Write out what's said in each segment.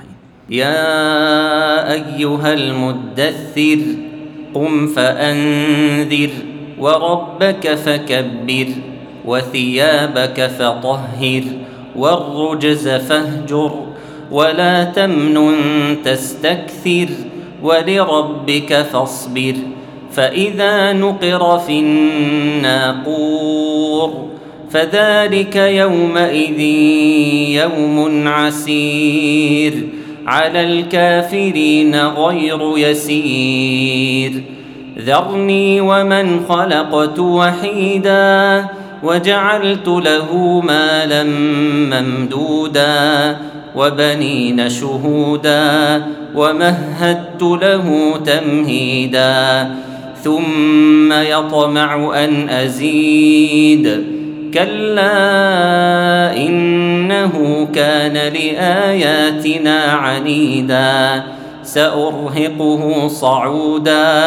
الرحيم. يا أيها المدثر قم فأنذر وربك فكبر وثيابك فطهر والرجز فاهجر ولا تمنن تستكثر ولربك فاصبر فإذا نقر في الناقور فذلك يومئذ يوم عسير على الكافرين غير يسير. ذرني ومن خلقت وحيدا وجعلت له مالا ممدودا وبنين شهودا ومهدت له تمهيدا ثم يطمع أن أزيد كلا إنه كان لآياتنا عنيدا سأرهقه صعودا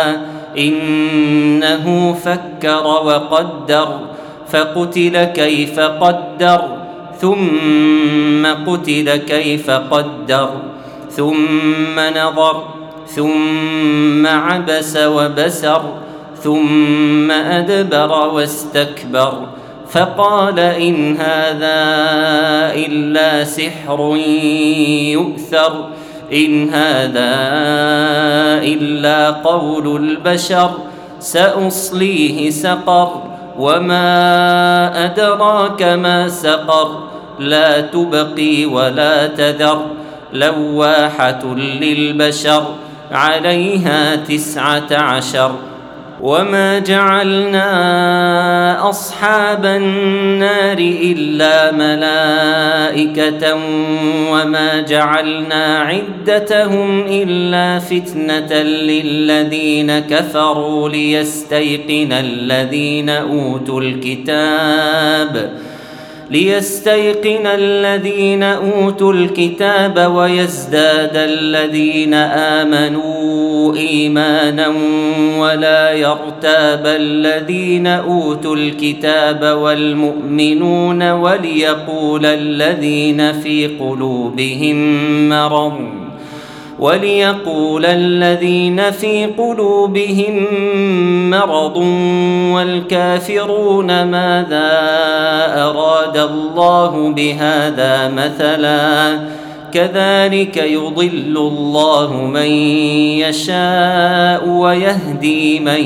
إنه فكر وقدر فقتل كيف قدر ثم قتل كيف قدر ثم نظر ثم عبس وبسر ثم أدبر واستكبر فقال إن هذا إلا سحر يؤثر إن هذا إلا قول البشر سأصليه سقر وما أدراك ما سقر لا تبقي ولا تذر لواحة للبشر عليها 19 وما جعلنا أصحاب النار إلا ملائكة وما جعلنا عدتهم إلا فتنة للذين كفروا ليستيقن الذين أوتوا الكتاب ويزداد الذين آمنوا إيمانا ولا يرتاب الذين أوتوا الكتاب والمؤمنون وليقول الذين في قلوبهم مرض والكافرون ماذا أراد الله بهذا مثلا كذلك يضل الله من يشاء ويهدي من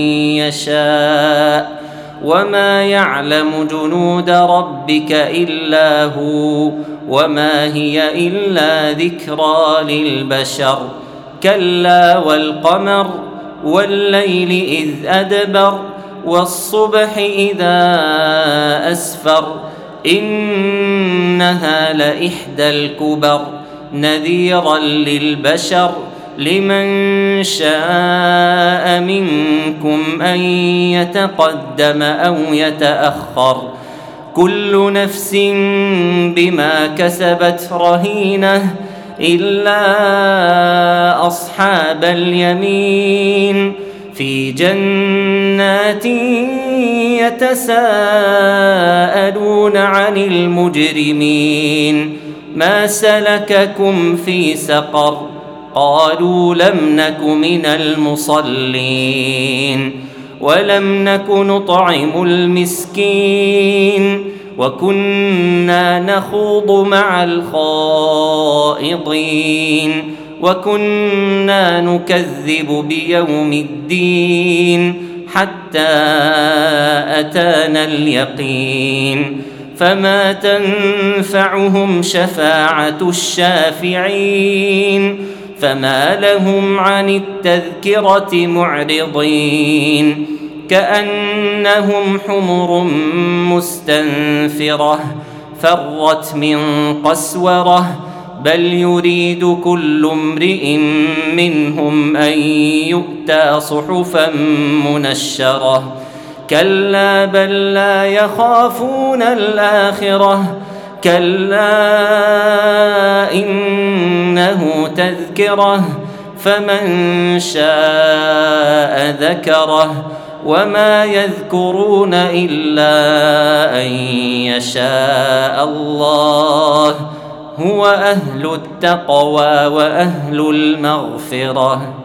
يشاء وما يعلم جنود ربك إلا هو وما هي إلا ذكرى للبشر. كلا والقمر والليل إذ أدبر والصبح إذا أسفر إنها لإحدى الكبر نذيرا للبشر لمن شاء منكم أن يتقدم أو يتأخر كل نفس بما كسبت رهينة إلا أصحاب اليمين في جنات يتساءلون عن المجرمين ما سلككم في سقر قالوا لم نك من المصلين ولم نك نطعم المسكين وكنا نخوض مع الخائضين وكنا نكذب بيوم الدين حتى أتانا اليقين فما تنفعهم شفاعة الشافعين فما لهم عن التذكرة معرضين كأنهم حمر مستنفرة فرت من قسورة بل يريد كل امرئ منهم أن يؤتى صحفا منشرة كلا بل لا يخافون الآخرة كلا إنه تذكرة فمن شاء ذكره وما يذكرون إلا أن يشاء الله هو أهل التقوى وأهل المغفرة.